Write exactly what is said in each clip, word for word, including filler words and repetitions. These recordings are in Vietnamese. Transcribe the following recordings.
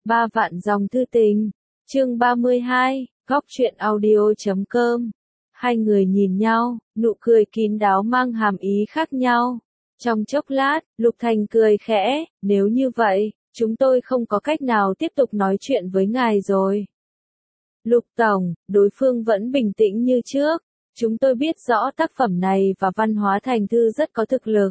Ba vạn dòng thư tình. Chương ba mươi hai, góc truyện audio chấm com. Hai người nhìn nhau, nụ cười kín đáo mang hàm ý khác nhau. Trong chốc lát, Lục Thành cười khẽ, nếu như vậy, chúng tôi không có cách nào tiếp tục nói chuyện với ngài rồi. Lục Tổng, đối phương vẫn bình tĩnh như trước. Chúng tôi biết rõ tác phẩm này và văn hóa thành thư rất có thực lực.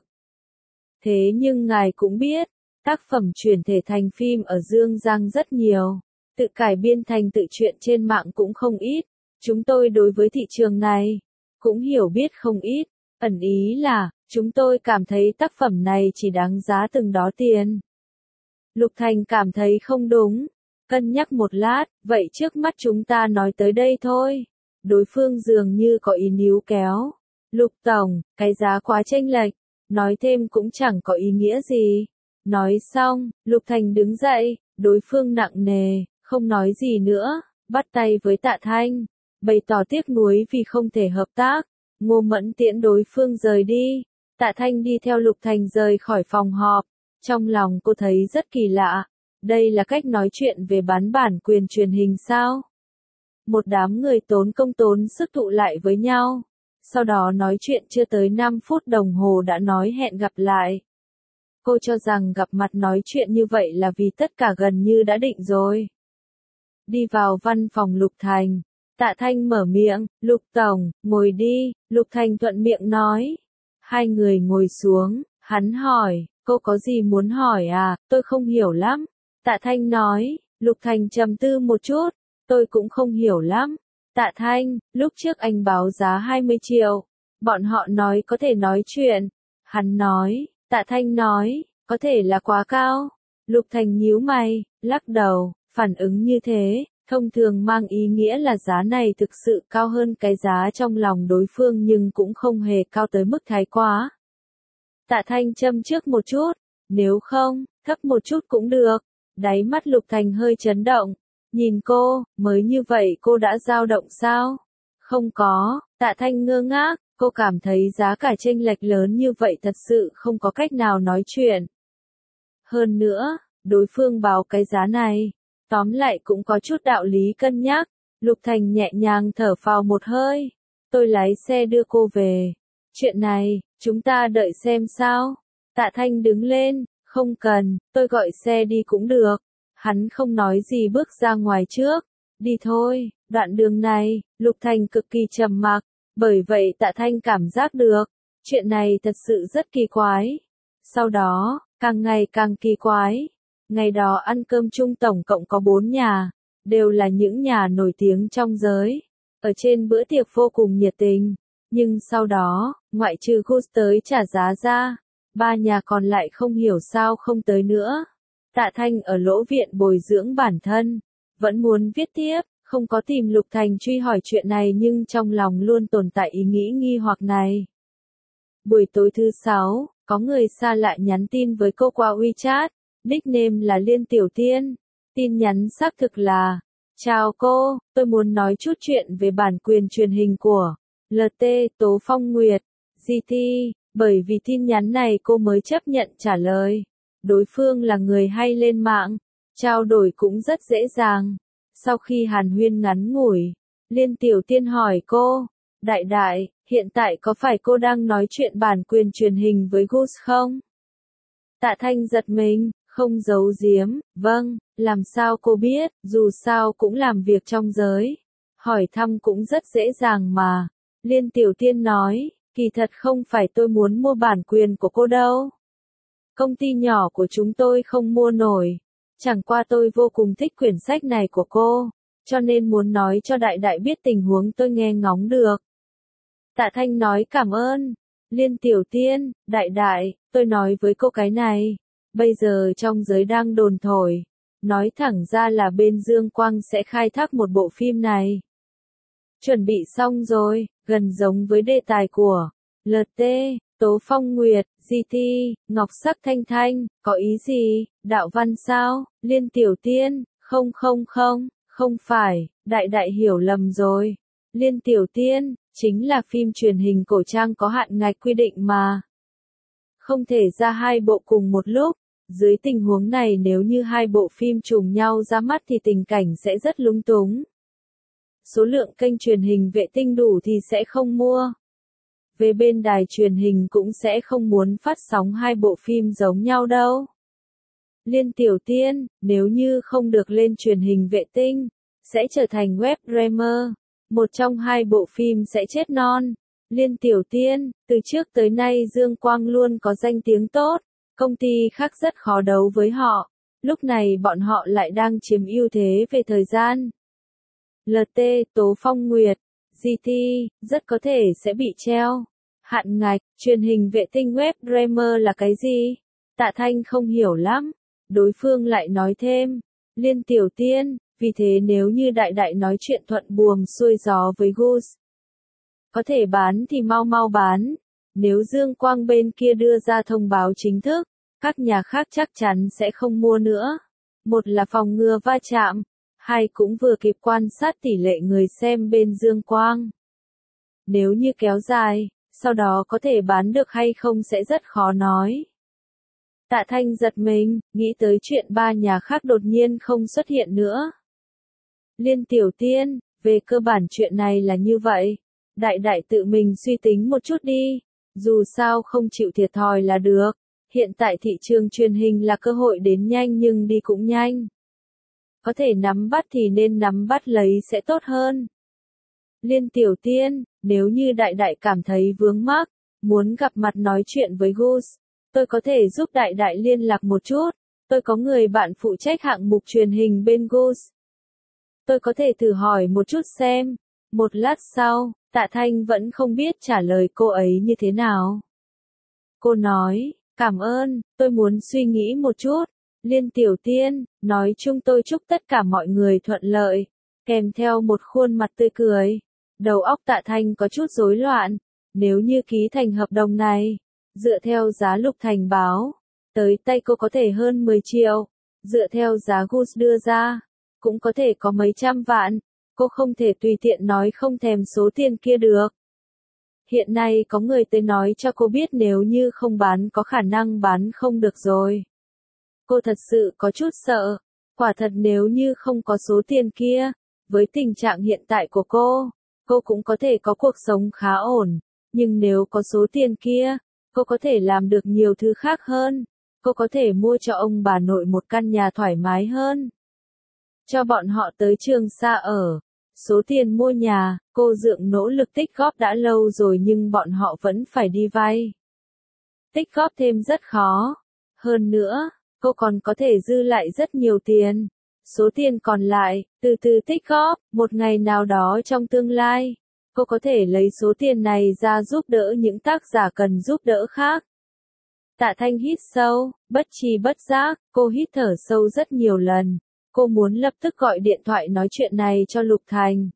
Thế nhưng ngài cũng biết, tác phẩm chuyển thể thành phim ở Dương Giang rất nhiều. Tự cải biên thành tự truyện trên mạng cũng không ít. Chúng tôi đối với thị trường này cũng hiểu biết không ít. Ẩn ý là, chúng tôi cảm thấy tác phẩm này chỉ đáng giá từng đó tiền. Lục Thành cảm thấy không đúng. Cân nhắc một lát, vậy trước mắt chúng ta nói tới đây thôi. Đối phương dường như có ý níu kéo. Lục Tổng, cái giá quá chênh lệch. Nói thêm cũng chẳng có ý nghĩa gì. Nói xong, Lục Thành đứng dậy, đối phương nặng nề, không nói gì nữa, bắt tay với Tạ Thanh, bày tỏ tiếc nuối vì không thể hợp tác. Ngô Mẫn tiễn đối phương rời đi, Tạ Thanh đi theo Lục Thành rời khỏi phòng họp. Trong lòng cô thấy rất kỳ lạ, đây là cách nói chuyện về bán bản quyền truyền hình sao? Một đám người tốn công tốn sức tụ lại với nhau, sau đó nói chuyện chưa tới năm phút đồng hồ đã nói hẹn gặp lại. Cô cho rằng gặp mặt nói chuyện như vậy là vì tất cả gần như đã định rồi. Đi vào văn phòng Lục Thành, Tạ Thanh mở miệng, Lục Tổng, ngồi đi, Lục Thành thuận miệng nói. Hai người ngồi xuống, hắn hỏi, cô có gì muốn hỏi à, tôi không hiểu lắm. Tạ Thanh nói, Lục Thành trầm tư một chút, tôi cũng không hiểu lắm. Tạ Thanh, lúc trước anh báo giá hai mươi triệu, bọn họ nói có thể nói chuyện. Hắn nói, Tạ Thanh nói, có thể là quá cao. Lục Thành nhíu mày, lắc đầu, phản ứng như thế, thông thường mang ý nghĩa là giá này thực sự cao hơn cái giá trong lòng đối phương nhưng cũng không hề cao tới mức thái quá. Tạ Thanh châm trước một chút, nếu không, thấp một chút cũng được. Đáy mắt Lục Thành hơi chấn động, nhìn cô, mới như vậy cô đã dao động sao? Không có, Tạ Thanh ngơ ngác, cô cảm thấy giá cả chênh lệch lớn như vậy thật sự không có cách nào nói chuyện. Hơn nữa, đối phương báo cái giá này, tóm lại cũng có chút đạo lý cân nhắc. Lục Thành nhẹ nhàng thở phào một hơi, tôi lái xe đưa cô về. Chuyện này, chúng ta đợi xem sao. Tạ Thanh đứng lên, không cần, tôi gọi xe đi cũng được. Hắn không nói gì bước ra ngoài trước. Đi thôi, đoạn đường này, Lục Thành cực kỳ trầm mặc, bởi vậy Tạ Thanh cảm giác được, chuyện này thật sự rất kỳ quái. Sau đó, càng ngày càng kỳ quái. Ngày đó ăn cơm chung tổng cộng có bốn nhà, đều là những nhà nổi tiếng trong giới. Ở trên bữa tiệc vô cùng nhiệt tình, nhưng sau đó, ngoại trừ Gus tới trả giá ra, ba nhà còn lại không hiểu sao không tới nữa. Tạ Thanh ở lỗ viện bồi dưỡng bản thân, vẫn muốn viết tiếp, không có tìm Lục Thành truy hỏi chuyện này nhưng trong lòng luôn tồn tại ý nghĩ nghi hoặc này. Buổi tối thứ sáu, có người xa lạ nhắn tin với cô qua WeChat, nickname là Liên Tiểu Tiên. Tin nhắn xác thực là, chào cô, tôi muốn nói chút chuyện về bản quyền truyền hình của lờ tê Tố Phong Nguyệt, giê tê, bởi vì tin nhắn này cô mới chấp nhận trả lời. Đối phương là người hay lên mạng, trao đổi cũng rất dễ dàng. Sau khi hàn huyên ngắn ngủi, Liên Tiểu Tiên hỏi cô, đại đại, hiện tại có phải cô đang nói chuyện bản quyền truyền hình với Gus không? Tạ Thanh giật mình, không giấu giếm, vâng, làm sao cô biết, dù sao cũng làm việc trong giới. Hỏi thăm cũng rất dễ dàng mà. Liên Tiểu Tiên nói, kỳ thật không phải tôi muốn mua bản quyền của cô đâu. Công ty nhỏ của chúng tôi không mua nổi. Chẳng qua tôi vô cùng thích quyển sách này của cô, cho nên muốn nói cho đại đại biết tình huống tôi nghe ngóng được. Tạ Thanh nói cảm ơn. Liên Tiểu Tiên, đại đại, tôi nói với cô cái này. Bây giờ trong giới đang đồn thổi. Nói thẳng ra là bên Dương Quang sẽ khai thác một bộ phim này. Chuẩn bị xong rồi, gần giống với đề tài của lờ tê, Tố Phong Nguyệt, giê tê, Ngọc Sắc Thanh Thanh, có ý gì, đạo văn sao, Liên Tiểu Tiên, không không không, không phải, đại đại hiểu lầm rồi. Liên Tiểu Tiên, chính là phim truyền hình cổ trang có hạn ngạch quy định mà. Không thể ra hai bộ cùng một lúc, Dưới tình huống này nếu như hai bộ phim trùng nhau ra mắt thì tình cảnh sẽ rất lúng túng. Số lượng kênh truyền hình vệ tinh đủ thì sẽ không mua. Về bên đài truyền hình cũng sẽ không muốn phát sóng hai bộ phim giống nhau đâu. Liên Tiểu Tiên, nếu như không được lên truyền hình vệ tinh, sẽ trở thành web dreamer. Một trong hai bộ phim sẽ chết non. Liên Tiểu Tiên, từ trước tới nay Dương Quang luôn có danh tiếng tốt, công ty khác rất khó đấu với họ, lúc này bọn họ lại đang chiếm ưu thế về thời gian. lờ tê, Tố Phong Nguyệt, giê tê, rất có thể sẽ bị treo. Hạn ngạch, truyền hình vệ tinh web dreamer là cái gì? Tạ Thanh không hiểu lắm. Đối phương lại nói thêm, Liên Tiểu Tiên, vì thế nếu như đại đại nói chuyện thuận buồm xuôi gió với Goose, có thể bán thì mau mau bán. Nếu Dương Quang bên kia đưa ra thông báo chính thức, các nhà khác chắc chắn sẽ không mua nữa. Một là phòng ngừa va chạm, hai cũng vừa kịp quan sát tỷ lệ người xem bên Dương Quang. Nếu như kéo dài, sau đó có thể bán được hay không sẽ rất khó nói. Tạ Thanh giật mình, nghĩ tới chuyện ba nhà khác đột nhiên không xuất hiện nữa. Liên Tiểu Tiên, về cơ bản chuyện này là như vậy. Đại đại tự mình suy tính một chút đi. Dù sao không chịu thiệt thòi là được. Hiện tại thị trường truyền hình là cơ hội đến nhanh nhưng đi cũng nhanh. Có thể nắm bắt thì nên nắm bắt lấy sẽ tốt hơn. Liên Tiểu Tiên, nếu như đại đại cảm thấy vướng mắc, muốn gặp mặt nói chuyện với Goose, tôi có thể giúp đại đại liên lạc một chút. Tôi có người bạn phụ trách hạng mục truyền hình bên Goose. Tôi có thể thử hỏi một chút xem. Một lát sau, Tạ Thanh vẫn không biết trả lời cô ấy như thế nào. Cô nói, cảm ơn, tôi muốn suy nghĩ một chút. Liên Tiểu Tiên, nói chung tôi chúc tất cả mọi người thuận lợi, kèm theo một khuôn mặt tươi cười. Đầu óc Tạ Thanh có chút rối loạn. Nếu như ký thành hợp đồng này, dựa theo giá Lục Thành báo, tới tay cô có thể hơn mười triệu. Dựa theo giá Goose đưa ra, cũng có thể có mấy trăm vạn. Cô không thể tùy tiện nói không thèm số tiền kia được. Hiện nay có người tới nói cho cô biết nếu như không bán có khả năng bán không được rồi. Cô thật sự có chút sợ. Quả thật nếu như không có số tiền kia, với tình trạng hiện tại của cô, cô cũng có thể có cuộc sống khá ổn. Nhưng nếu có số tiền kia, cô có thể làm được nhiều thứ khác hơn. Cô có thể mua cho ông bà nội một căn nhà thoải mái hơn. Cho bọn họ tới trường xa ở. Số tiền mua nhà, cô Dượng nỗ lực tích góp đã lâu rồi nhưng bọn họ vẫn phải đi vay. Tích góp thêm rất khó. Hơn nữa, cô còn có thể dư lại rất nhiều tiền. Số tiền còn lại, từ từ tích góp, một ngày nào đó trong tương lai, cô có thể lấy số tiền này ra giúp đỡ những tác giả cần giúp đỡ khác. Tạ Thanh hít sâu, bất tri bất giác, cô hít thở sâu rất nhiều lần. Cô muốn lập tức gọi điện thoại nói chuyện này cho Lục Thành.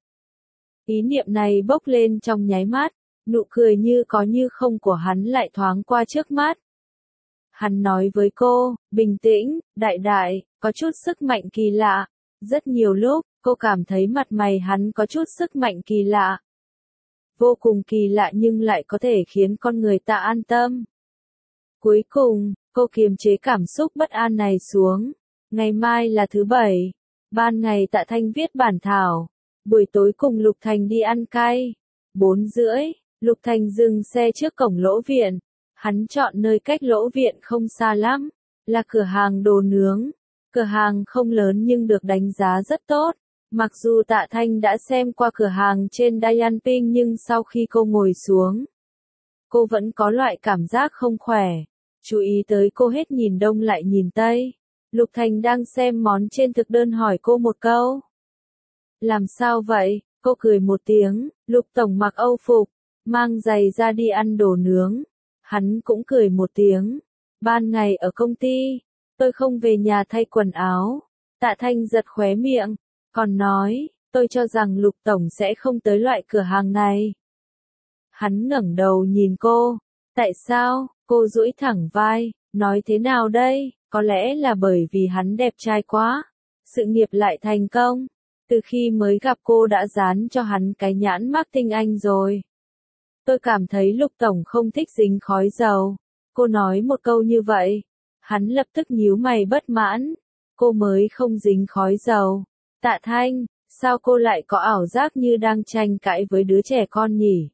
Ý niệm này bốc lên trong nháy mắt, nụ cười như có như không của hắn lại thoáng qua trước mắt. Hắn nói với cô, bình tĩnh, đại đại, có chút sức mạnh kỳ lạ. Rất nhiều lúc, cô cảm thấy mặt mày hắn có chút sức mạnh kỳ lạ. Vô cùng kỳ lạ nhưng lại có thể khiến con người ta an tâm. Cuối cùng, cô kiềm chế cảm xúc bất an này xuống. Ngày mai là thứ bảy. Ban ngày Tạ Thanh viết bản thảo. Buổi tối cùng Lục Thành đi ăn cay. Bốn rưỡi, Lục Thành dừng xe trước cổng Lỗ Viện. Hắn chọn nơi cách Lỗ Viện không xa lắm. Là cửa hàng đồ nướng. Cửa hàng không lớn nhưng được đánh giá rất tốt. Mặc dù Tạ Thanh đã xem qua cửa hàng trên Dian Ping nhưng sau khi cô ngồi xuống, cô vẫn có loại cảm giác không khỏe. Chú ý tới cô hết nhìn đông lại nhìn tây. Lục Thành đang xem món trên thực đơn hỏi cô một câu. Làm sao vậy? Cô cười một tiếng. Lục Tổng mặc Âu phục, mang giày ra đi ăn đồ nướng. Hắn cũng cười một tiếng. Ban ngày ở công ty, tôi không về nhà thay quần áo. Tạ Thanh giật khóe miệng, còn nói, tôi cho rằng Lục Tổng sẽ không tới loại cửa hàng này. Hắn ngẩng đầu nhìn cô. Tại sao? Cô duỗi thẳng vai, nói thế nào đây? Có lẽ là bởi vì hắn đẹp trai quá. Sự nghiệp lại thành công. Từ khi mới gặp cô đã dán cho hắn cái nhãn mác tinh anh rồi. Tôi cảm thấy Lục Tổng không thích dính khói dầu. Cô nói một câu như vậy. Hắn lập tức nhíu mày bất mãn. Cô mới không dính khói dầu. Tạ Thanh, sao cô lại có ảo giác như đang tranh cãi với đứa trẻ con nhỉ?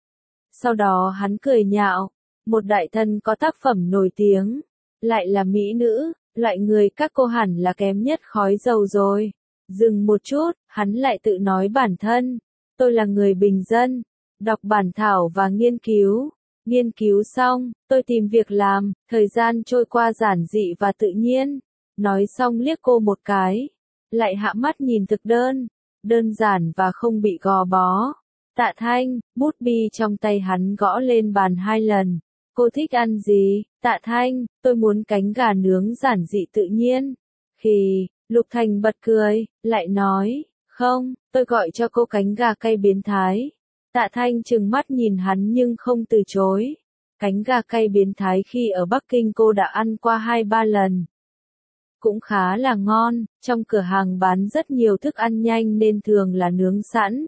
Sau đó hắn cười nhạo. Một đại thân có tác phẩm nổi tiếng. Lại là mỹ nữ, loại người các cô hẳn là kém nhất khói dầu rồi. Dừng một chút, hắn lại tự nói bản thân. Tôi là người bình dân. Đọc bản thảo và nghiên cứu. Nghiên cứu xong, tôi tìm việc làm, thời gian trôi qua giản dị và tự nhiên. Nói xong liếc cô một cái. Lại hạ mắt nhìn thực đơn. Đơn giản và không bị gò bó. Tạ Thanh, bút bi trong tay hắn gõ lên bàn hai lần. Cô thích ăn gì? Tạ Thanh, tôi muốn cánh gà nướng giản dị tự nhiên. Khi, Lục Thành bật cười, lại nói, không, tôi gọi cho cô cánh gà cay biến thái. Tạ Thanh trừng mắt nhìn hắn nhưng không từ chối. Cánh gà cay biến thái khi ở Bắc Kinh cô đã ăn qua hai ba lần. Cũng khá là ngon, trong cửa hàng bán rất nhiều thức ăn nhanh nên thường là nướng sẵn.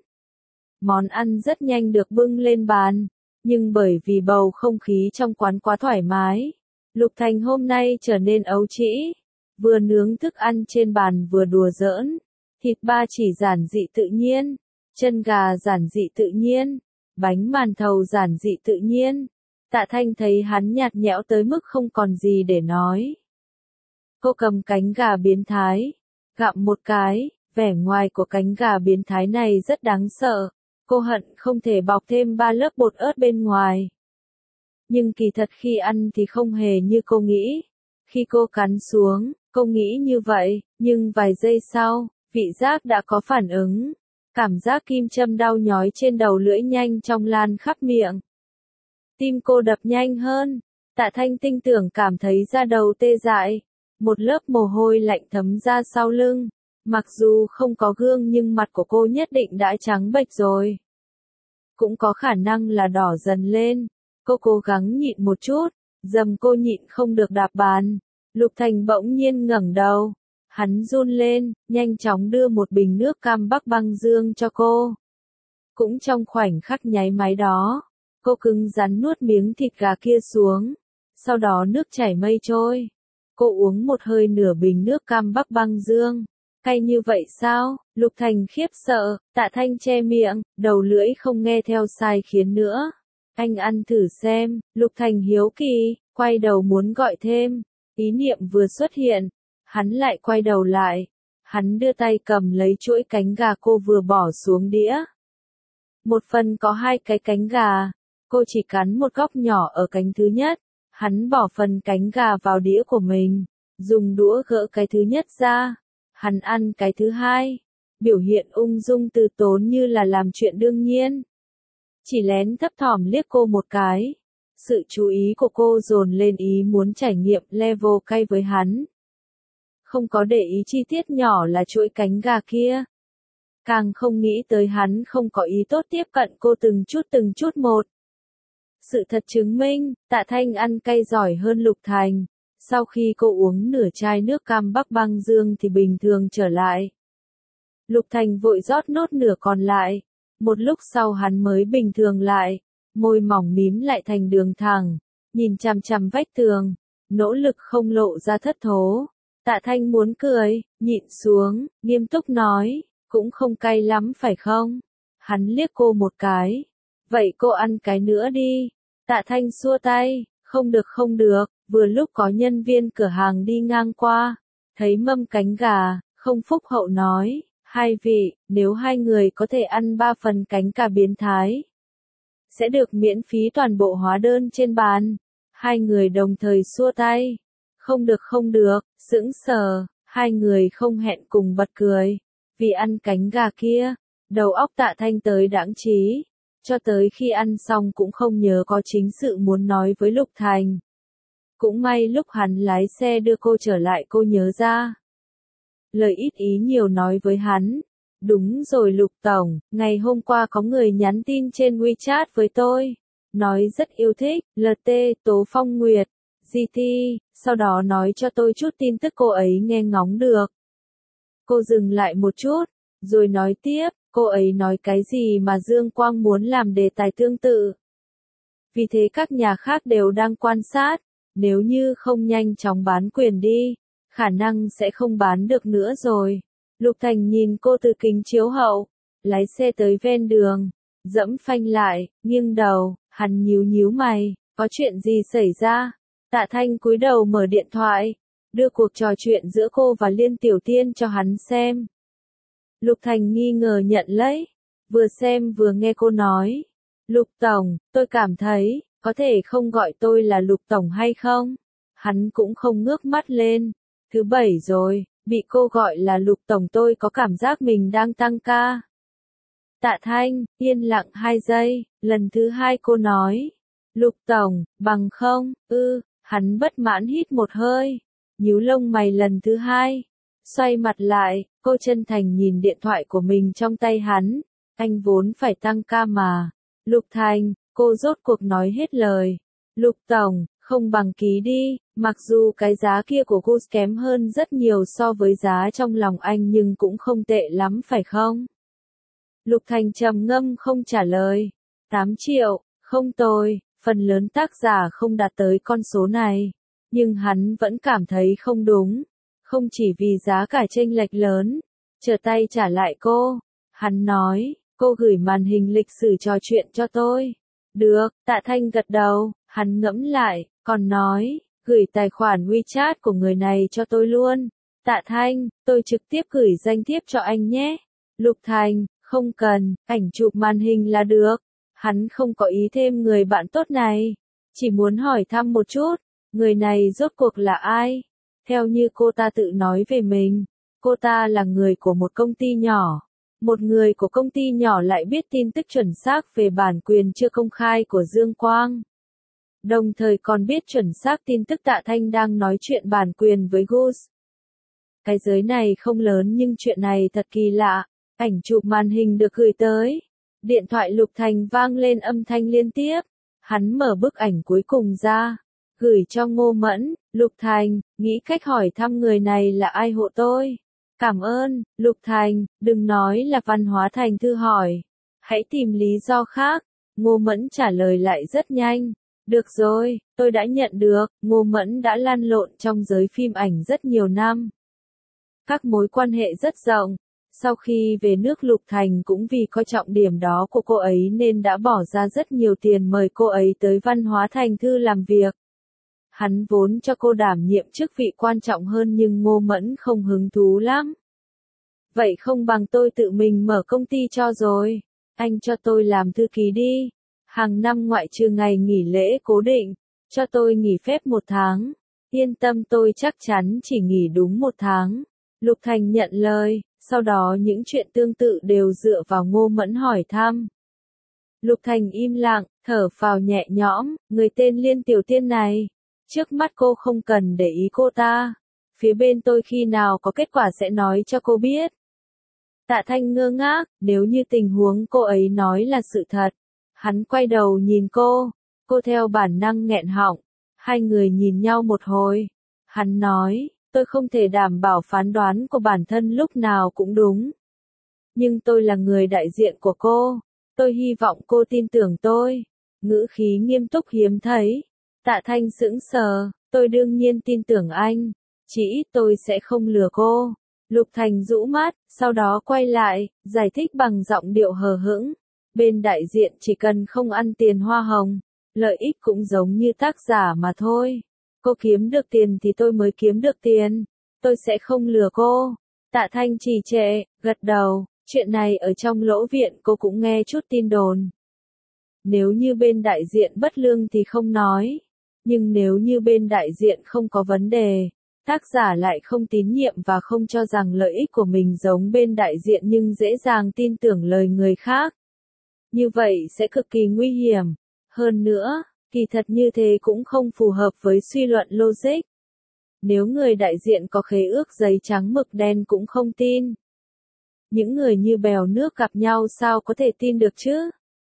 Món ăn rất nhanh được bưng lên bàn, nhưng bởi vì bầu không khí trong quán quá thoải mái, Lục Thành hôm nay trở nên ấu trĩ, vừa nướng thức ăn trên bàn vừa đùa giỡn, thịt ba chỉ giản dị tự nhiên, chân gà giản dị tự nhiên, bánh màn thầu giản dị tự nhiên. Tạ Thanh thấy hắn nhạt nhẽo tới mức không còn gì để nói. Cô cầm cánh gà biến thái, gặm một cái, vẻ ngoài của cánh gà biến thái này rất đáng sợ. Cô hận không thể bọc thêm ba lớp bột ớt bên ngoài. Nhưng kỳ thật khi ăn thì không hề như cô nghĩ. Khi cô cắn xuống, cô nghĩ như vậy, nhưng vài giây sau, vị giác đã có phản ứng. Cảm giác kim châm đau nhói trên đầu lưỡi nhanh chóng lan khắp miệng. Tim cô đập nhanh hơn. Tạ Thanh tinh tưởng cảm thấy da đầu tê dại. Một lớp mồ hôi lạnh thấm ra sau lưng. Mặc dù không có gương nhưng mặt của cô nhất định đã trắng bệch rồi. Cũng có khả năng là đỏ dần lên. Cô cố gắng nhịn một chút. Dầm cô nhịn không được đạp bàn. Lục Thành bỗng nhiên ngẩng đầu. Hắn run lên, nhanh chóng đưa một bình nước cam Bắc băng dương cho cô. Cũng trong khoảnh khắc nháy máy đó, cô cứng rắn nuốt miếng thịt gà kia xuống. Sau đó nước chảy mây trôi. Cô uống một hơi nửa bình nước cam Bắc băng dương. Cay như vậy sao? Lục Thành khiếp sợ, Tạ Thanh che miệng, đầu lưỡi không nghe theo sai khiến nữa. Anh ăn thử xem, Lục Thành hiếu kỳ, quay đầu muốn gọi thêm. Ý niệm vừa xuất hiện, hắn lại quay đầu lại. Hắn đưa tay cầm lấy chuỗi cánh gà cô vừa bỏ xuống đĩa. Một phần có hai cái cánh gà. Cô chỉ cắn một góc nhỏ ở cánh thứ nhất. Hắn bỏ phần cánh gà vào đĩa của mình. Dùng đũa gỡ cái thứ nhất ra. Hắn ăn cái thứ hai. Biểu hiện ung dung từ tốn như là làm chuyện đương nhiên. Chỉ lén thấp thỏm liếc cô một cái. Sự chú ý của cô dồn lên ý muốn trải nghiệm level cay với hắn. Không có để ý chi tiết nhỏ là chuỗi cánh gà kia. Càng không nghĩ tới hắn không có ý tốt tiếp cận cô từng chút từng chút một. Sự thật chứng minh, Tạ Thanh ăn cay giỏi hơn Lục Thành. Sau khi cô uống nửa chai nước cam Bắc băng dương thì bình thường trở lại. Lục Thành vội rót nốt nửa còn lại. Một lúc sau hắn mới bình thường lại. Môi mỏng mím lại thành đường thẳng. Nhìn chằm chằm vách tường. Nỗ lực không lộ ra thất thố. Tạ Thanh muốn cười, nhịn xuống, nghiêm túc nói. Cũng không cay lắm phải không? Hắn liếc cô một cái. Vậy cô ăn cái nữa đi. Tạ Thanh xua tay. Không được không được. Vừa lúc có nhân viên cửa hàng đi ngang qua. Thấy mâm cánh gà, không phúc hậu nói. Hai vị, nếu hai người có thể ăn ba phần cánh gà biến thái, sẽ được miễn phí toàn bộ hóa đơn trên bàn. Hai người đồng thời xua tay. Không được không được, sững sờ. Hai người không hẹn cùng bật cười. Vì ăn cánh gà kia, đầu óc Tạ Thanh tới đãng trí. Cho tới khi ăn xong cũng không nhớ có chính sự muốn nói với Lục Thành. Cũng may lúc hắn lái xe đưa cô trở lại cô nhớ ra. Lời ít ý nhiều nói với hắn. Đúng rồi Lục Tổng, ngày hôm qua có người nhắn tin trên WeChat với tôi. Nói rất yêu thích, lờ tê, Tố Phong Nguyệt, giê tê, sau đó nói cho tôi chút tin tức cô ấy nghe ngóng được. Cô dừng lại một chút, rồi nói tiếp, cô ấy nói cái gì mà Dương Quang muốn làm đề tài tương tự. Vì thế các nhà khác đều đang quan sát. nếu như không nhanh chóng bán quyền đi, khả năng sẽ không bán được nữa rồi. Lục Thành nhìn cô từ kính chiếu hậu, lái xe tới ven đường, dẫm phanh lại, nghiêng đầu, hắn nhíu nhíu mày, có chuyện gì xảy ra? Tạ Thanh cúi đầu mở điện thoại, đưa cuộc trò chuyện giữa cô và Liên Tiểu Tiên cho hắn xem. Lục Thành nghi ngờ nhận lấy, vừa xem vừa nghe cô nói. Lục Tổng, tôi cảm thấy, có thể không gọi tôi là Lục Tổng hay không? Hắn cũng không ngước mắt lên. Thứ bảy rồi, bị cô gọi là Lục Tổng tôi có cảm giác mình đang tăng ca. Tạ Thanh, yên lặng hai giây, lần thứ hai cô nói. Lục Tổng, bằng không, ư, hắn bất mãn hít một hơi, nhíu lông mày lần thứ hai. Xoay mặt lại, cô chân thành nhìn điện thoại của mình trong tay hắn. Anh vốn phải tăng ca mà. Lục Thành, cô rốt cuộc nói hết lời. Lục Tổng, không bằng ký đi, mặc dù cái giá kia của cô kém hơn rất nhiều so với giá trong lòng anh nhưng cũng không tệ lắm phải không? Lục Thành trầm ngâm không trả lời. tám triệu, không tồi, phần lớn tác giả không đạt tới con số này. Nhưng hắn vẫn cảm thấy không đúng. Không chỉ vì giá cả chênh lệch lớn. Trở tay trả lại cô. Hắn nói, cô gửi màn hình lịch sử trò chuyện cho tôi. Được, Tạ Thanh gật đầu, hắn ngẫm lại, còn nói, gửi tài khoản WeChat của người này cho tôi luôn. Tạ Thanh, tôi trực tiếp gửi danh thiếp cho anh nhé. Lục Thành, không cần, ảnh chụp màn hình là được. Hắn không có ý thêm người bạn tốt này. Chỉ muốn hỏi thăm một chút, người này rốt cuộc là ai? Theo như cô ta tự nói về mình, cô ta là người của một công ty nhỏ. Một người của công ty nhỏ lại biết tin tức chuẩn xác về bản quyền chưa công khai của Dương Quang. Đồng thời còn biết chuẩn xác tin tức Tạ Thanh đang nói chuyện bản quyền với Goose. Cái giới này không lớn nhưng chuyện này thật kỳ lạ. Ảnh chụp màn hình được gửi tới. Điện thoại Lục Thành vang lên âm thanh liên tiếp. Hắn mở bức ảnh cuối cùng ra. Gửi cho Ngô Mẫn. Lục Thành, nghĩ cách hỏi thăm người này là ai hộ tôi. Cảm ơn, Lục Thành, đừng nói là Văn Hóa Thành thư hỏi. Hãy tìm lý do khác. Ngô Mẫn trả lời lại rất nhanh. Được rồi, tôi đã nhận được, Ngô Mẫn đã lăn lộn trong giới phim ảnh rất nhiều năm. Các mối quan hệ rất rộng. Sau khi về nước Lục Thành cũng vì coi trọng điểm đó của cô ấy nên đã bỏ ra rất nhiều tiền mời cô ấy tới Văn Hóa Thành thư làm việc. Hắn vốn cho cô đảm nhiệm chức vị quan trọng hơn nhưng Ngô Mẫn không hứng thú lắm. Vậy không bằng tôi tự mình mở công ty cho rồi. Anh cho tôi làm thư ký đi. Hàng năm ngoại trừ ngày nghỉ lễ cố định, cho tôi nghỉ phép một tháng. Yên tâm tôi chắc chắn chỉ nghỉ đúng một tháng. Lục Thành nhận lời, sau đó những chuyện tương tự đều dựa vào Ngô Mẫn hỏi thăm. Lục Thành im lặng, thở phào nhẹ nhõm, người tên Liên Tiểu Tiên này. Trước mắt cô không cần để ý cô ta. Phía bên tôi khi nào có kết quả sẽ nói cho cô biết. Tạ Thanh ngơ ngác, nếu như tình huống cô ấy nói là sự thật. Hắn quay đầu nhìn cô. Cô theo bản năng nghẹn họng. Hai người nhìn nhau một hồi. Hắn nói, tôi không thể đảm bảo phán đoán của bản thân lúc nào cũng đúng. Nhưng tôi là người đại diện của cô. Tôi hy vọng cô tin tưởng tôi. Ngữ khí nghiêm túc hiếm thấy. Tạ Thanh sững sờ, tôi đương nhiên tin tưởng anh. Chỉ ít tôi sẽ không lừa cô. Lục Thành rũ mắt, sau đó quay lại, giải thích bằng giọng điệu hờ hững. Bên đại diện chỉ cần không ăn tiền hoa hồng. Lợi ích cũng giống như tác giả mà thôi. Cô kiếm được tiền thì tôi mới kiếm được tiền. Tôi sẽ không lừa cô. Tạ Thanh trì trệ, gật đầu. Chuyện này ở trong lỗ viện cô cũng nghe chút tin đồn. Nếu như bên đại diện bất lương thì không nói. Nhưng nếu như bên đại diện không có vấn đề, tác giả lại không tín nhiệm và không cho rằng lợi ích của mình giống bên đại diện nhưng dễ dàng tin tưởng lời người khác. Như vậy sẽ cực kỳ nguy hiểm. Hơn nữa, kỳ thật như thế cũng không phù hợp với suy luận logic. Nếu người đại diện có khế ước giấy trắng mực đen cũng không tin. Những người như bèo nước gặp nhau sao có thể tin được chứ?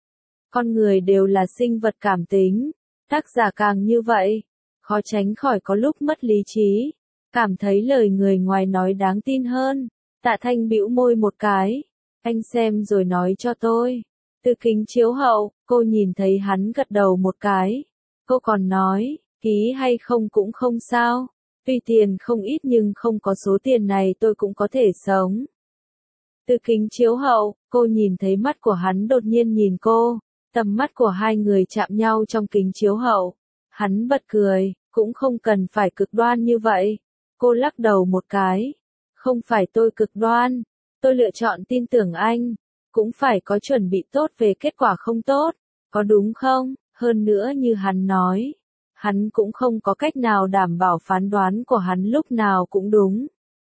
Con người đều là sinh vật cảm tính. Tác giả càng như vậy, khó tránh khỏi có lúc mất lý trí, cảm thấy lời người ngoài nói đáng tin hơn. Tạ Thanh bĩu môi một cái, anh xem rồi nói cho tôi. Từ kính chiếu hậu, cô nhìn thấy hắn gật đầu một cái. Cô còn nói, Ký hay không cũng không sao. Tuy tiền không ít nhưng không có số tiền này tôi cũng có thể sống. Từ kính chiếu hậu, cô nhìn thấy mắt của hắn đột nhiên nhìn cô. Tầm mắt của hai người chạm nhau trong kính chiếu hậu. Hắn bật cười, cũng không cần phải cực đoan như vậy. Cô lắc đầu một cái. Không phải tôi cực đoan. Tôi lựa chọn tin tưởng anh. Cũng phải có chuẩn bị tốt về kết quả không tốt. Có đúng không? Hơn nữa như hắn nói. Hắn cũng không có cách nào đảm bảo phán đoán của hắn lúc nào cũng đúng.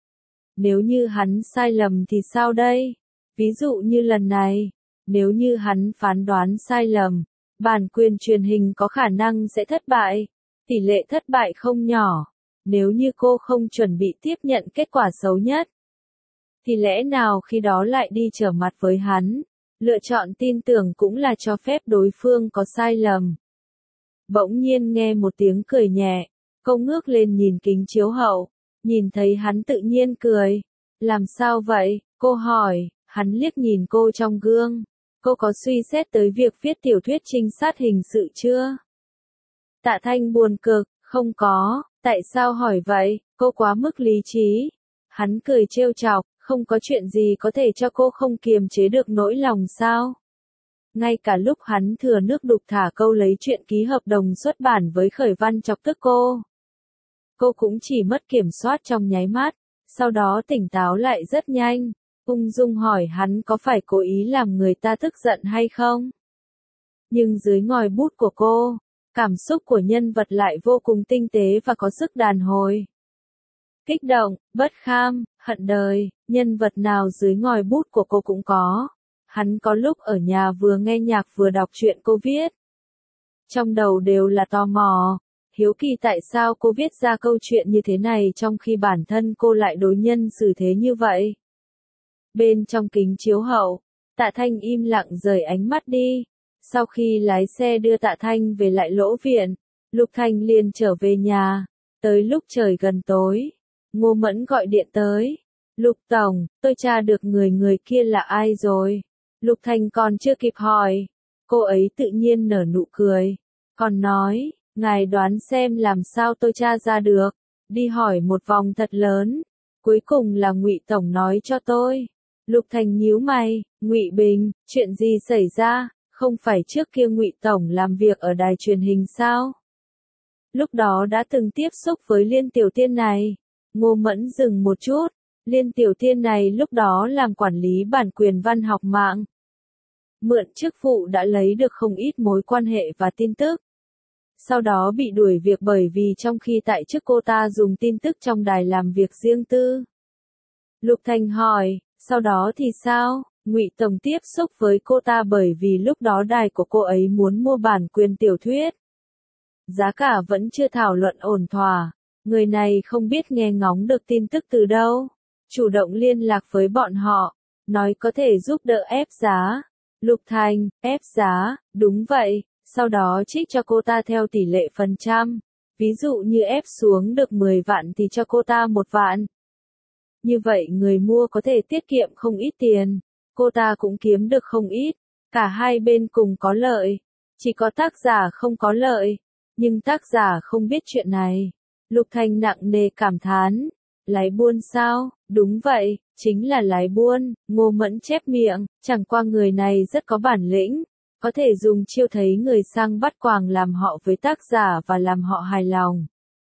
Nếu như hắn sai lầm thì sao đây? Ví dụ như lần này. Nếu như hắn phán đoán sai lầm, bản quyền truyền hình có khả năng sẽ thất bại. Tỷ lệ thất bại không nhỏ. Nếu như cô không chuẩn bị tiếp nhận kết quả xấu nhất, thì lẽ nào khi đó lại đi trở mặt với hắn? Lựa chọn tin tưởng cũng là cho phép đối phương có sai lầm. Bỗng nhiên nghe một tiếng cười nhẹ, cô ngước lên nhìn kính chiếu hậu, nhìn thấy hắn tự nhiên cười. Làm sao vậy? Cô hỏi, hắn liếc nhìn cô trong gương. Cô có suy xét tới việc viết tiểu thuyết trinh sát hình sự chưa? Tạ Thanh buồn cực, không có. Tại sao hỏi vậy? Cô quá mức lý trí. Hắn cười trêu chọc, không có chuyện gì có thể cho cô không kiềm chế được nỗi lòng sao? Ngay cả lúc hắn thừa nước đục thả câu lấy chuyện ký hợp đồng xuất bản với Khởi Văn chọc tức cô. Cô cũng chỉ mất kiểm soát trong nháy mắt, sau đó tỉnh táo lại rất nhanh. Ung dung hỏi hắn có phải cố ý làm người ta tức giận hay không? Nhưng dưới ngòi bút của cô, cảm xúc của nhân vật lại vô cùng tinh tế và có sức đàn hồi. Kích động, bất kham, hận đời, nhân vật nào dưới ngòi bút của cô cũng có. Hắn có lúc ở nhà vừa nghe nhạc vừa đọc truyện cô viết. Trong đầu đều là tò mò, hiếu kỳ tại sao cô viết ra câu chuyện như thế này trong khi bản thân cô lại đối nhân xử thế như vậy. Bên trong kính chiếu hậu, Tạ Thanh im lặng rời ánh mắt đi. Sau khi lái xe đưa Tạ Thanh về lại Lỗ Viện, Lục Thanh liền trở về nhà. Tới lúc trời gần tối, Ngô Mẫn gọi điện tới. Lục Tổng, tôi tra được người người kia là ai rồi. Lục Thanh còn chưa kịp hỏi. Cô ấy tự nhiên nở nụ cười. Còn nói, ngài đoán xem làm sao tôi tra ra được. Đi hỏi một vòng thật lớn. Cuối cùng là Ngụy Tổng nói cho tôi. Lục Thanh nhíu mày, Ngụy Bình, chuyện gì xảy ra? Không phải trước kia Ngụy Tổng làm việc ở đài truyền hình sao? Lúc đó đã từng tiếp xúc với Liên Tiểu Tiên này. Ngô Mẫn dừng một chút. Liên Tiểu Tiên này lúc đó làm quản lý bản quyền văn học mạng. Mượn chức vụ đã lấy được không ít mối quan hệ và tin tức. Sau đó bị đuổi việc bởi vì trong khi tại chức cô ta dùng tin tức trong đài làm việc riêng tư. Lục Thanh hỏi, sau đó thì sao? Ngụy Tổng tiếp xúc với cô ta bởi vì lúc đó đài của cô ấy muốn mua bản quyền tiểu thuyết. Giá cả vẫn chưa thảo luận ổn thỏa. Người này không biết nghe ngóng được tin tức từ đâu. Chủ động liên lạc với bọn họ. Nói có thể giúp đỡ ép giá. Lục Thanh, ép giá, đúng vậy. Sau đó trích cho cô ta theo tỷ lệ phần trăm. Ví dụ như ép xuống được mười vạn thì cho cô ta một vạn. Như vậy người mua có thể tiết kiệm không ít tiền. Cô ta cũng kiếm được không ít. Cả hai bên cùng có lợi. Chỉ có tác giả không có lợi. Nhưng tác giả không biết chuyện này. Lục Thanh nặng nề cảm thán. Lái buôn sao? Đúng vậy, chính là lái buôn. Ngô Mẫn chép miệng, chẳng qua người này rất có bản lĩnh. Có thể dùng chiêu thấy người sang bắt quàng làm họ với tác giả và làm họ hài lòng.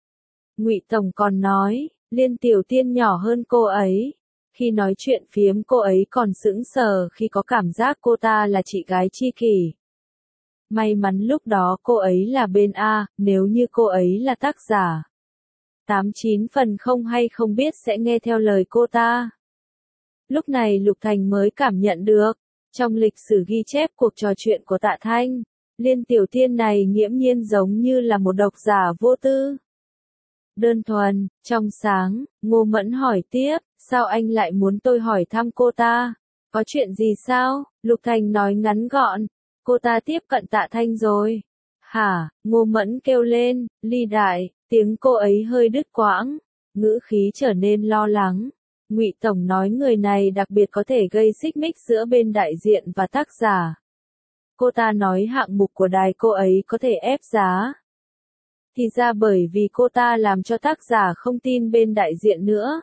Ngụy Tổng còn nói, Liên Tiểu Tiên nhỏ hơn cô ấy. Khi nói chuyện phiếm cô ấy còn sững sờ khi có cảm giác cô ta là chị gái tri kỷ. May mắn lúc đó cô ấy là bên A, nếu như cô ấy là tác giả. Tám chín phần không hay không biết sẽ nghe theo lời cô ta. Lúc này Lục Thành mới cảm nhận được, trong lịch sử ghi chép cuộc trò chuyện của Tạ Thanh, Liên Tiểu Tiên này nghiễm nhiên giống như là một độc giả vô tư. Đơn thuần, trong sáng, Ngô Mẫn hỏi tiếp, sao anh lại muốn tôi hỏi thăm cô ta? Có chuyện gì sao? Lục Thành nói ngắn gọn, cô ta tiếp cận Tạ Thanh rồi. Hả? Ngô Mẫn kêu lên, Ly Đại, tiếng cô ấy hơi đứt quãng, ngữ khí trở nên lo lắng. Ngụy Tổng nói người này đặc biệt có thể gây xích mích giữa bên đại diện và tác giả. Cô ta nói hạng mục của đài cô ấy có thể ép giá. Thì ra bởi vì cô ta làm cho tác giả không tin bên đại diện nữa.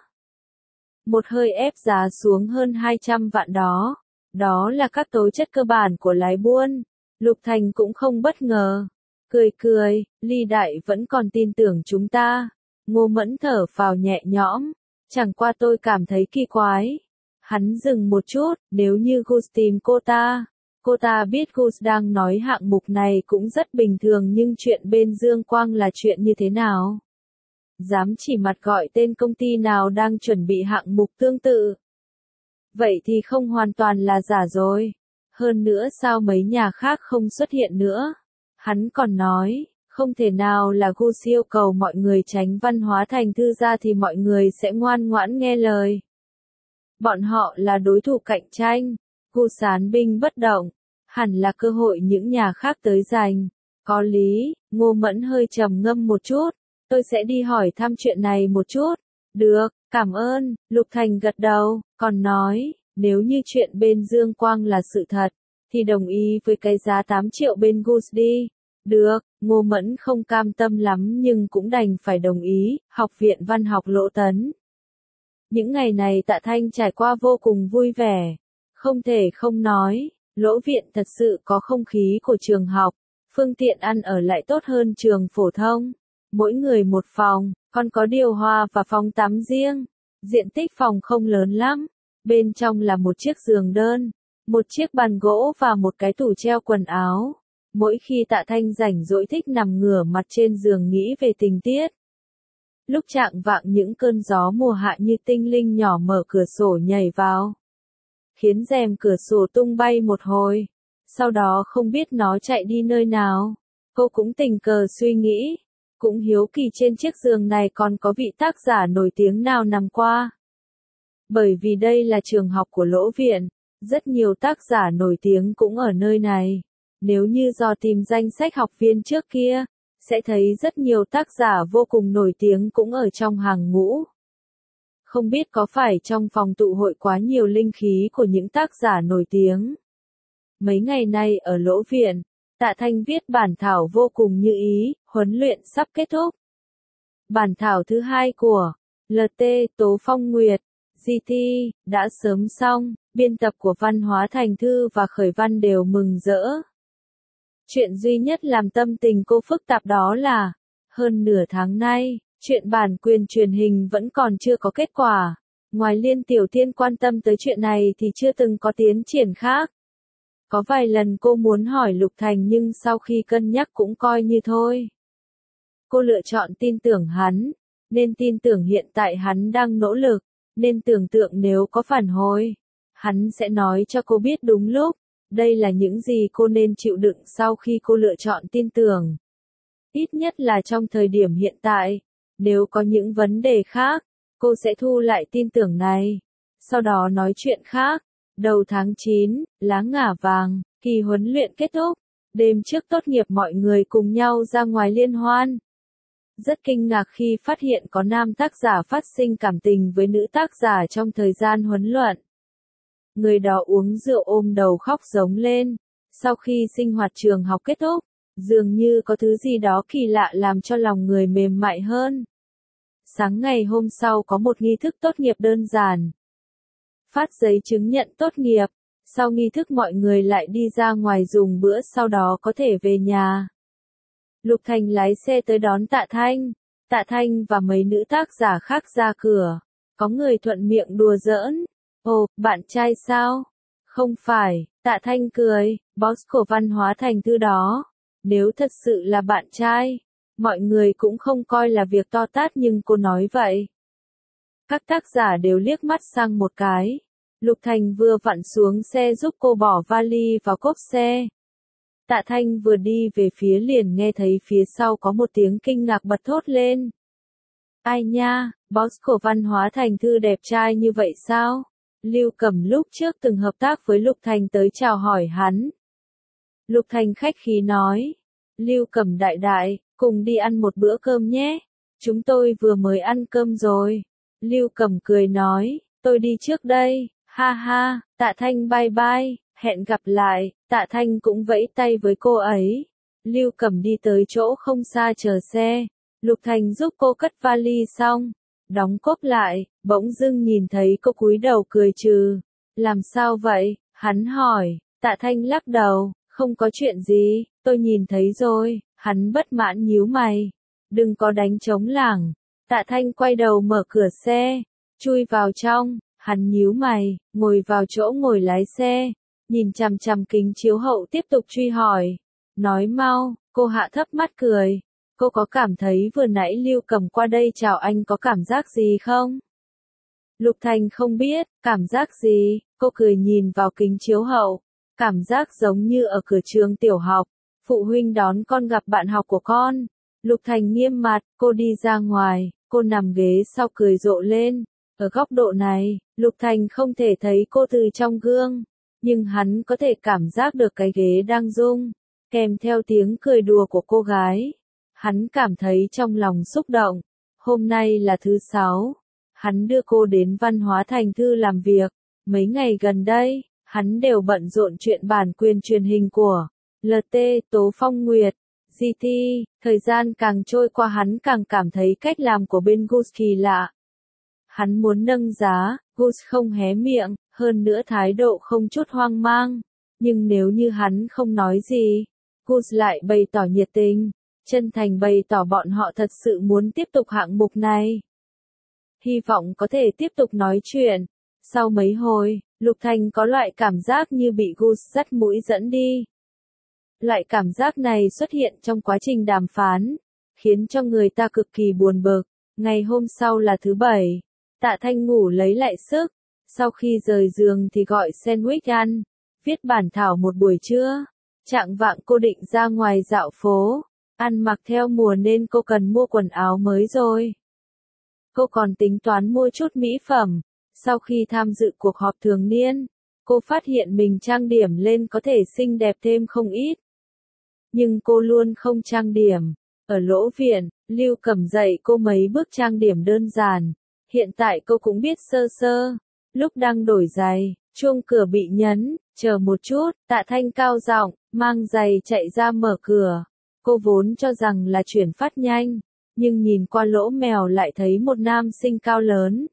Một hơi ép giá xuống hơn hai trăm vạn đó. Đó là các tố chất cơ bản của lái buôn. Lục Thành cũng không bất ngờ. Cười cười, Ly Đại vẫn còn tin tưởng chúng ta. Ngô Mẫn thở phào nhẹ nhõm. Chẳng qua tôi cảm thấy kỳ quái. Hắn dừng một chút, nếu như Gus tìm cô ta. Cô ta biết Gus đang nói hạng mục này cũng rất bình thường nhưng chuyện bên Dương Quang là chuyện như thế nào? Dám chỉ mặt gọi tên công ty nào đang chuẩn bị hạng mục tương tự. Vậy thì không hoàn toàn là giả rồi. Hơn nữa sao mấy nhà khác không xuất hiện nữa? Hắn còn nói, không thể nào là Gus yêu cầu mọi người tránh Văn Hóa Thành Thư ra thì mọi người sẽ ngoan ngoãn nghe lời. Bọn họ là đối thủ cạnh tranh. Gus án binh bất động. Hẳn là cơ hội những nhà khác tới giành. Có lý, Ngô Mẫn hơi trầm ngâm một chút. Tôi sẽ đi hỏi thăm chuyện này một chút. Được, cảm ơn, Lục Thành gật đầu, còn nói, nếu như chuyện bên Dương Quang là sự thật, thì đồng ý với cái giá tám triệu bên Gus đi. Được, Ngô Mẫn không cam tâm lắm nhưng cũng đành phải đồng ý, Học viện Văn học Lỗ Tấn. Những ngày này Tạ Thanh trải qua vô cùng vui vẻ. Không thể không nói, Lỗ viện thật sự có không khí của trường học, phương tiện ăn ở lại tốt hơn trường phổ thông. Mỗi người một phòng, còn có điều hòa và phòng tắm riêng. Diện tích phòng không lớn lắm. Bên trong là một chiếc giường đơn, một chiếc bàn gỗ và một cái tủ treo quần áo. Mỗi khi Tạ Thanh rảnh rỗi thích nằm ngửa mặt trên giường nghĩ về tình tiết. Lúc chạng vạng những cơn gió mùa hạ như tinh linh nhỏ mở cửa sổ nhảy vào. Khiến rèm cửa sổ tung bay một hồi. Sau đó không biết nó chạy đi nơi nào. Cô cũng tình cờ suy nghĩ. Cũng hiếu kỳ trên chiếc giường này còn có vị tác giả nổi tiếng nào nằm qua. Bởi vì đây là trường học của Lỗ viện, rất nhiều tác giả nổi tiếng cũng ở nơi này. Nếu như dò tìm danh sách học viên trước kia, sẽ thấy rất nhiều tác giả vô cùng nổi tiếng cũng ở trong hàng ngũ. Không biết có phải trong phòng tụ hội quá nhiều linh khí của những tác giả nổi tiếng. Mấy ngày nay ở Lỗ viện, Tạ Thanh viết bản thảo vô cùng như ý, huấn luyện sắp kết thúc. Bản thảo thứ hai của lờ tê Tố Phong Nguyệt, giê tê, đã sớm xong, biên tập của Văn Hóa Thành Thư và Khởi Văn đều mừng rỡ. Chuyện duy nhất làm tâm tình cô phức tạp đó là, hơn nửa tháng nay, chuyện bản quyền truyền hình vẫn còn chưa có kết quả. Ngoài Liên Tiểu Thiên quan tâm tới chuyện này thì chưa từng có tiến triển khác. Có vài lần cô muốn hỏi Lục Thành nhưng sau khi cân nhắc cũng coi như thôi. Cô lựa chọn tin tưởng hắn, nên tin tưởng hiện tại hắn đang nỗ lực, nên tưởng tượng nếu có phản hồi, hắn sẽ nói cho cô biết đúng lúc. Đây là những gì cô nên chịu đựng sau khi cô lựa chọn tin tưởng. Ít nhất là trong thời điểm hiện tại, nếu có những vấn đề khác, cô sẽ thu lại tin tưởng này. Sau đó nói chuyện khác. Đầu tháng chín, lá ngả vàng, kỳ huấn luyện kết thúc. Đêm trước tốt nghiệp mọi người cùng nhau ra ngoài liên hoan. Rất kinh ngạc khi phát hiện có nam tác giả phát sinh cảm tình với nữ tác giả trong thời gian huấn luyện. Người đó uống rượu ôm đầu khóc giống lên. Sau khi sinh hoạt trường học kết thúc, dường như có thứ gì đó kỳ lạ làm cho lòng người mềm mại hơn. Sáng ngày hôm sau có một nghi thức tốt nghiệp đơn giản. Phát giấy chứng nhận tốt nghiệp, sau nghi thức mọi người lại đi ra ngoài dùng bữa sau đó có thể về nhà. Lục Thành lái xe tới đón Tạ Thanh, Tạ Thanh và mấy nữ tác giả khác ra cửa. Có người thuận miệng đùa giỡn, ồ, bạn trai sao? Không phải, Tạ Thanh cười, boss của Văn Hóa Thành Thư đó. Nếu thật sự là bạn trai, mọi người cũng không coi là việc to tát nhưng cô nói vậy. Các tác giả đều liếc mắt sang một cái. Lục Thành vừa vặn xuống xe giúp cô bỏ vali vào cốp xe. Tạ Thanh vừa đi về phía liền nghe thấy phía sau có một tiếng kinh ngạc bật thốt lên. Ai nha, boss của Văn Hóa Thành Thư đẹp trai như vậy sao? Lưu Cẩm lúc trước từng hợp tác với Lục Thành tới chào hỏi hắn. Lục Thành khách khí nói. Lưu Cẩm đại đại, cùng đi ăn một bữa cơm nhé. Chúng tôi vừa mới ăn cơm rồi. Lưu Cẩm cười nói, tôi đi trước đây, ha ha, Tạ Thanh bye bye, hẹn gặp lại. Tạ Thanh cũng vẫy tay với cô ấy. Lưu Cẩm đi tới chỗ không xa chờ xe. Lục Thành giúp cô cất vali xong, đóng cốp lại, bỗng dưng nhìn thấy cô cúi đầu cười trừ. Làm sao vậy? Hắn hỏi. Tạ Thanh lắc đầu, không có chuyện gì, tôi nhìn thấy rồi. Hắn bất mãn nhíu mày. Đừng có đánh trống lảng. Tạ Thanh quay đầu mở cửa xe, chui vào trong. Hắn nhíu mày, ngồi vào chỗ ngồi lái xe, nhìn chằm chằm kính chiếu hậu tiếp tục truy hỏi. Nói mau, cô hạ thấp mắt cười. Cô có cảm thấy vừa nãy Lưu Cẩm qua đây chào anh có cảm giác gì không? Lục Thành không biết, cảm giác gì, cô cười nhìn vào kính chiếu hậu. Cảm giác giống như ở cửa trường tiểu học, phụ huynh đón con gặp bạn học của con. Lục Thành nghiêm mặt, cô đi ra ngoài, cô nằm ghế sau cười rộ lên. Ở góc độ này, Lục Thành không thể thấy cô từ trong gương, nhưng hắn có thể cảm giác được cái ghế đang rung, kèm theo tiếng cười đùa của cô gái. Hắn cảm thấy trong lòng xúc động. Hôm nay là thứ sáu, hắn đưa cô đến Văn hóa Thành Thư làm việc. Mấy ngày gần đây, hắn đều bận rộn chuyện bản quyền truyền hình của lờ tê, Tố Phong Nguyệt, giê tê. Thời gian càng trôi qua hắn càng cảm thấy cách làm của bên Gus kỳ lạ. Hắn muốn nâng giá, Gus không hé miệng, hơn nữa thái độ không chút hoang mang. Nhưng nếu như hắn không nói gì, Gus lại bày tỏ nhiệt tình, chân thành bày tỏ bọn họ thật sự muốn tiếp tục hạng mục này. Hy vọng có thể tiếp tục nói chuyện. Sau mấy hồi, Lục Thành có loại cảm giác như bị Gus dắt mũi dẫn đi. Loại cảm giác này xuất hiện trong quá trình đàm phán, khiến cho người ta cực kỳ buồn bực. Ngày hôm sau là thứ bảy, Tạ Thanh ngủ lấy lại sức, sau khi rời giường thì gọi sandwich ăn, viết bản thảo một buổi trưa. Trạng vạng cô định ra ngoài dạo phố, ăn mặc theo mùa nên cô cần mua quần áo mới rồi. Cô còn tính toán mua chút mỹ phẩm. Sau khi tham dự cuộc họp thường niên, cô phát hiện mình trang điểm lên có thể xinh đẹp thêm không ít. Nhưng cô luôn không trang điểm. Ở lỗ viện, Lưu Cẩm dạy cô mấy bước trang điểm đơn giản. Hiện tại cô cũng biết sơ sơ. Lúc đang đổi giày, chuông cửa bị nhấn, chờ một chút, Tạ Thanh cao giọng, mang giày chạy ra mở cửa. Cô vốn cho rằng là chuyển phát nhanh, nhưng nhìn qua lỗ mèo lại thấy một nam sinh cao lớn.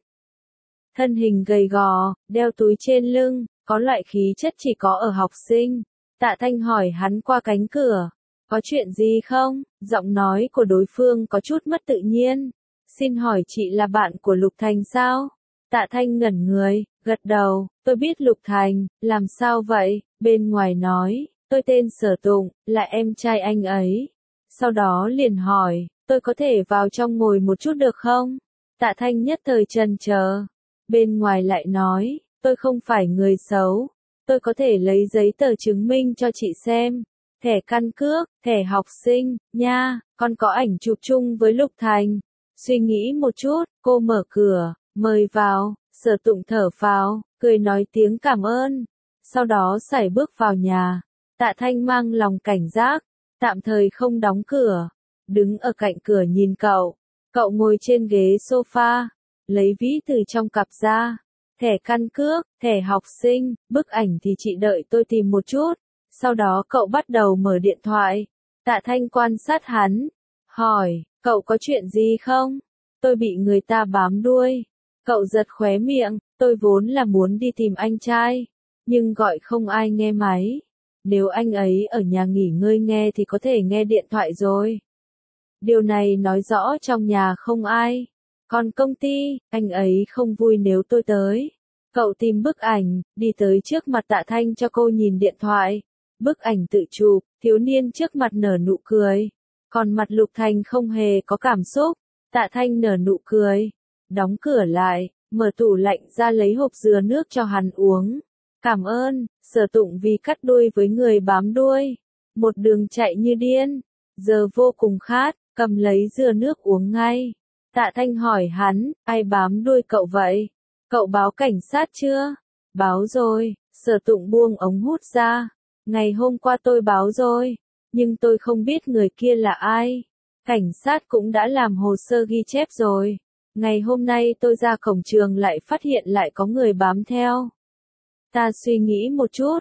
Thân hình gầy gò, đeo túi trên lưng, có loại khí chất chỉ có ở học sinh. Tạ Thanh hỏi hắn qua cánh cửa, có chuyện gì không? Giọng nói của đối phương có chút mất tự nhiên. Xin hỏi chị là bạn của Lục Thành sao? Tạ Thanh ngẩn người, gật đầu, tôi biết Lục Thành, làm sao vậy? Bên ngoài nói, tôi tên Sở Tụng, là em trai anh ấy. Sau đó liền hỏi, tôi có thể vào trong ngồi một chút được không? Tạ Thanh nhất thời chần chờ. Bên ngoài lại nói, tôi không phải người xấu, tôi có thể lấy giấy tờ chứng minh cho chị xem, thẻ căn cước, thẻ học sinh, nha, còn có ảnh chụp chung với Lục Thành. Suy nghĩ một chút, cô mở cửa, mời vào. Sở Tụng thở phào, cười nói tiếng cảm ơn, sau đó sải bước vào nhà. Tạ Thanh mang lòng cảnh giác, tạm thời không đóng cửa, đứng ở cạnh cửa nhìn cậu. Cậu ngồi trên ghế sofa, lấy ví từ trong cặp ra, thẻ căn cước, thẻ học sinh, bức ảnh thì chị đợi tôi tìm một chút. Sau đó cậu bắt đầu mở điện thoại. Tạ Thanh quan sát hắn, hỏi, cậu có chuyện gì không? Tôi bị người ta bám đuôi. Cậu giật khóe miệng, tôi vốn là muốn đi tìm anh trai, nhưng gọi không ai nghe máy. Nếu anh ấy ở nhà nghỉ ngơi nghe thì có thể nghe điện thoại rồi. Điều này nói rõ trong nhà không ai. Còn công ty, anh ấy không vui nếu tôi tới. Cậu tìm bức ảnh, đi tới trước mặt Tạ Thanh cho cô nhìn điện thoại. Bức ảnh tự chụp, thiếu niên trước mặt nở nụ cười. Còn mặt Lục Thành không hề có cảm xúc. Tạ Thanh nở nụ cười, đóng cửa lại, mở tủ lạnh ra lấy hộp dừa nước cho hắn uống. Cảm ơn, Sở Tụng vì cắt đuôi với người bám đuôi. Một đường chạy như điên, giờ vô cùng khát, cầm lấy dừa nước uống ngay. Tạ Thanh hỏi hắn, ai bám đuôi cậu vậy? Cậu báo cảnh sát chưa? Báo rồi, Sở Tụng buông ống hút ra. Ngày hôm qua tôi báo rồi, nhưng tôi không biết người kia là ai. Cảnh sát cũng đã làm hồ sơ ghi chép rồi. Ngày hôm nay tôi ra cổng trường lại phát hiện lại có người bám theo. Ta suy nghĩ một chút,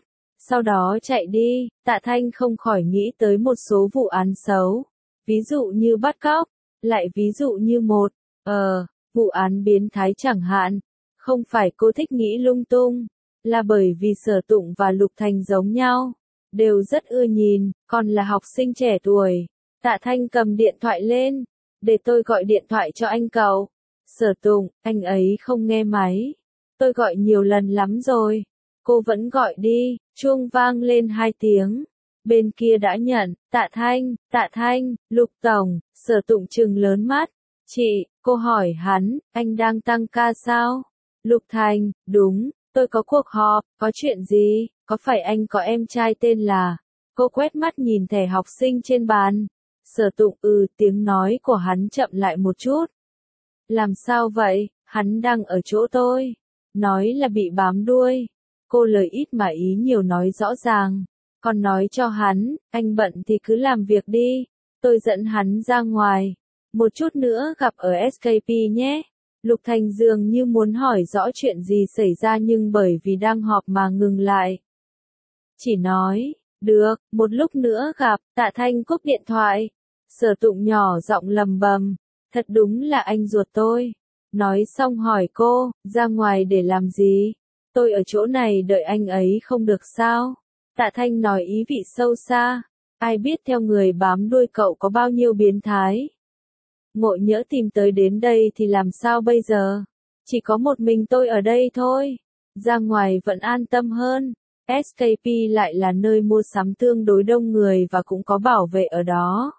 sau đó chạy đi. Tạ Thanh không khỏi nghĩ tới một số vụ án xấu, ví dụ như bắt cóc, lại ví dụ như một, ờ, vụ án biến thái chẳng hạn. Không phải cô thích nghĩ lung tung, là bởi vì Sở Tụng và Lục Thành giống nhau, đều rất ưa nhìn, còn là học sinh trẻ tuổi. Tạ Thanh cầm điện thoại lên, để tôi gọi điện thoại cho anh cậu. Sở Tụng, anh ấy không nghe máy. Tôi gọi nhiều lần lắm rồi. Cô vẫn gọi đi, chuông vang lên hai tiếng. Bên kia đã nhận, Tạ Thanh, Tạ Thanh, Lục Tổng. Sở Tụng trừng lớn mắt. Chị, cô hỏi hắn, anh đang tăng ca sao? Lục Thành, đúng, tôi có cuộc họp, có chuyện gì, có phải anh có em trai tên là... Cô quét mắt nhìn thẻ học sinh trên bàn. Sở Tụng ừ, tiếng nói của hắn chậm lại một chút. Làm sao vậy, hắn đang ở chỗ tôi. Nói là bị bám đuôi. Cô lời ít mà ý nhiều nói rõ ràng. Còn nói cho hắn, anh bận thì cứ làm việc đi. Tôi dẫn hắn ra ngoài. Một chút nữa gặp ở ét ca pê nhé. Lục Thành dường như muốn hỏi rõ chuyện gì xảy ra nhưng bởi vì đang họp mà ngừng lại. Chỉ nói, được, một lúc nữa gặp. Tạ Thanh cúp điện thoại. Sở Tụng nhỏ giọng lầm bầm, thật đúng là anh ruột tôi. Nói xong hỏi cô, ra ngoài để làm gì? Tôi ở chỗ này đợi anh ấy không được sao? Tạ Thanh nói ý vị sâu xa, ai biết theo người bám đuôi cậu có bao nhiêu biến thái. Ngộ nhỡ tìm tới đến đây thì làm sao bây giờ? Chỉ có một mình tôi ở đây thôi. Ra ngoài vẫn an tâm hơn. ét ca pê lại là nơi mua sắm tương đối đông người và cũng có bảo vệ ở đó.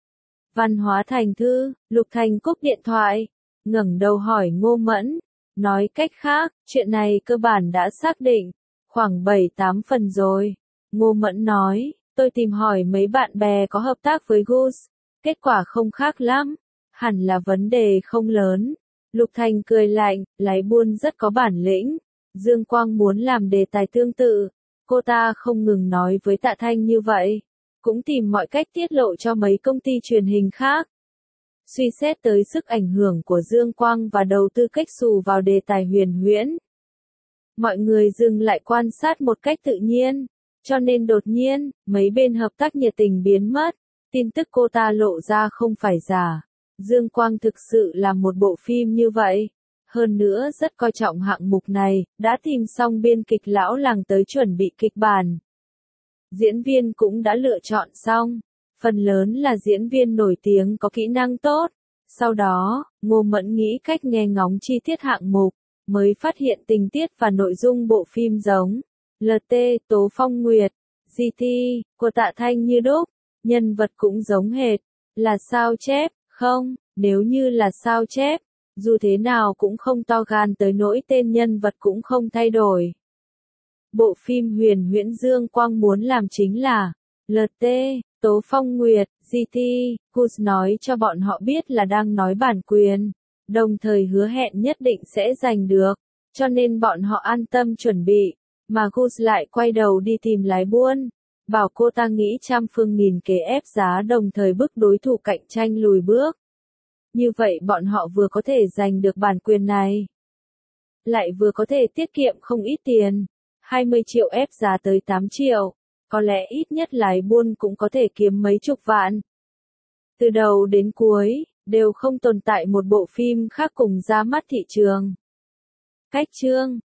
Văn hóa thành thư, Lục Thành cúp điện thoại, ngẩng đầu hỏi Ngô Mẫn. Nói cách khác, chuyện này cơ bản đã xác định, khoảng bảy tám phần rồi. Ngô Mẫn nói, tôi tìm hỏi mấy bạn bè có hợp tác với Goose, kết quả không khác lắm, hẳn là vấn đề không lớn. Lục Thành cười lạnh, lái buôn rất có bản lĩnh. Dương Quang muốn làm đề tài tương tự, cô ta không ngừng nói với Tạ Thanh như vậy, cũng tìm mọi cách tiết lộ cho mấy công ty truyền hình khác. Suy xét tới sức ảnh hưởng của Dương Quang và đầu tư cách xù vào đề tài huyền huyễn. Mọi người dừng lại quan sát một cách tự nhiên, cho nên đột nhiên, mấy bên hợp tác nhiệt tình biến mất. Tin tức cô ta lộ ra không phải giả. Dương Quang thực sự là một bộ phim như vậy. Hơn nữa rất coi trọng hạng mục này, đã tìm xong biên kịch lão làng tới chuẩn bị kịch bản. Diễn viên cũng đã lựa chọn xong. Phần lớn là diễn viên nổi tiếng có kỹ năng tốt. Sau đó, Ngô Mẫn nghĩ cách nghe ngóng chi tiết hạng mục, mới phát hiện tình tiết và nội dung bộ phim giống. lờ tê, Tố Phong Nguyệt, giê tê, của Tạ Thanh như đúc, nhân vật cũng giống hệt. Là sao chép, không, nếu như là sao chép, dù thế nào cũng không to gan tới nỗi tên nhân vật cũng không thay đổi. Bộ phim huyền huyễn Dương Quang muốn làm chính là lờ tê, Tố Phong Nguyệt, giê tê, Goose nói cho bọn họ biết là đang nói bản quyền, đồng thời hứa hẹn nhất định sẽ giành được, cho nên bọn họ an tâm chuẩn bị, mà Goose lại quay đầu đi tìm lái buôn, bảo cô ta nghĩ trăm phương nghìn kế ép giá đồng thời bức đối thủ cạnh tranh lùi bước. Như vậy bọn họ vừa có thể giành được bản quyền này, lại vừa có thể tiết kiệm không ít tiền, hai mươi triệu ép giá tới tám triệu. Có lẽ ít nhất lái buôn cũng có thể kiếm mấy chục vạn. Từ đầu đến cuối, đều không tồn tại một bộ phim khác cùng ra mắt thị trường. Cách chương